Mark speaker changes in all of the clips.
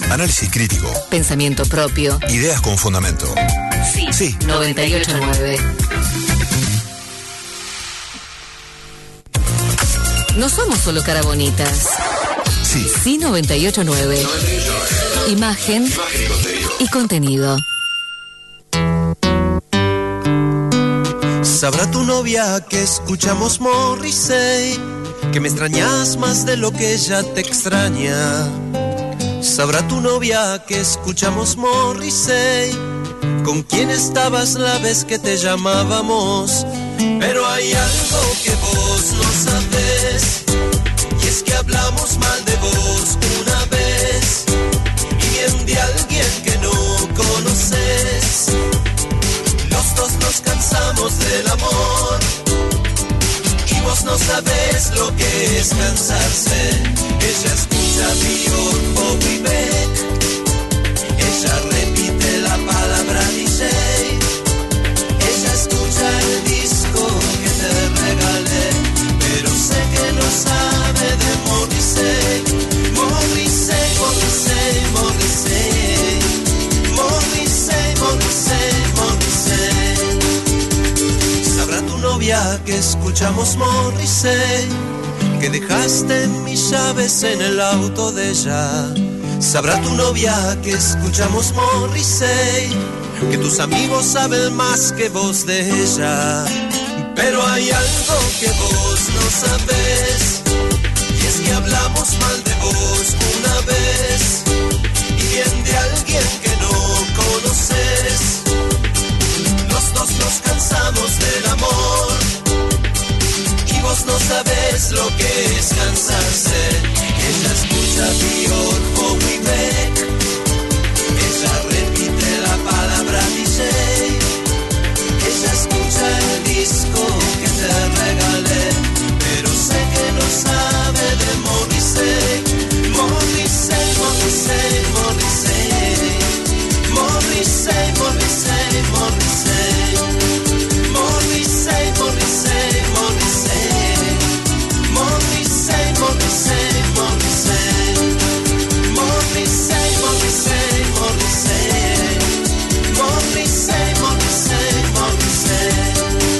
Speaker 1: Análisis crítico.
Speaker 2: Pensamiento propio.
Speaker 1: Ideas con fundamento.
Speaker 2: Sí. 98.9. No somos solo cara bonitas. Sí 98.9. Imagen y contenido.
Speaker 3: Sabrá tu novia que escuchamos Morrissey, que me extrañas más de lo que ella te extraña. Sabrá tu novia que escuchamos Morrissey, con quién estabas la vez que te llamábamos. Pero hay algo que vos no sabés, y es que hablamos mal de vos una vez, y bien de alguien que no conoces. Los dos nos cansamos del amor, y vos no sabés lo que es cansarse. Ella escucha Björk, Bowie, Beck, ella repite la palabra DJ, ella escucha el disco que te regalé, pero sé que no sabe de Morrissey. Morrissey, Morrissey, Morrissey, Morrissey, Morrissey, Morrissey. Sabrá tu novia que escuchamos Morrissey, que dejaste mis llaves en el auto de ella. Sabrá tu novia que escuchamos Morrissey, que tus amigos saben más que vos de ella. Pero hay algo que vos no sabés, y es que hablamos mal de vos una vez, y bien de alguien que no conoces. Los dos nos cansamos del amor, y vos no sabés lo que es cansarse. Ella escucha Björk, Bowie, Beck, ella repite la palabra DJ, ella escucha el disco que te regalé, pero sé que no sabe de Morrissey. Morrissey, Morrissey, Morrissey, Morrissey, Morrissey, Morrissey, Morrissey, Morrissey, Morrissey, Morrissey, Morrissey, Morrissey, Morrissey, Morrissey, Morrissey, Morrissey, Morrissey, Morrissey.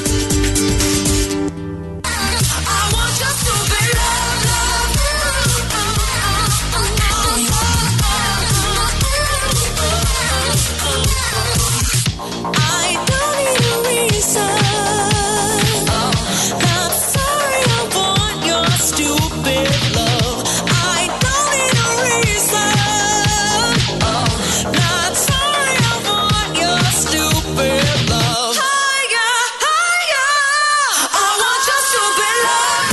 Speaker 3: I want you to be loved. I don't need a reason. Not sorry, I want your stupid love. I don't need a reason. Not sorry, I want your stupid love. Higher, higher. I want your stupid love.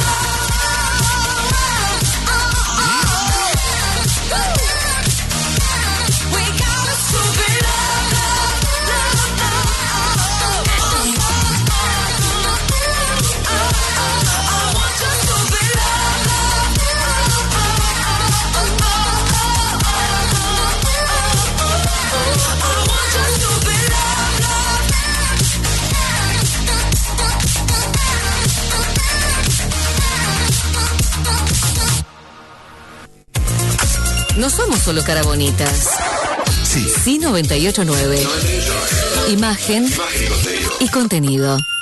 Speaker 3: We got a stupid love. I want your stupid
Speaker 2: No somos solo cara bonitas. Sí 98.9. Imagen y contenido.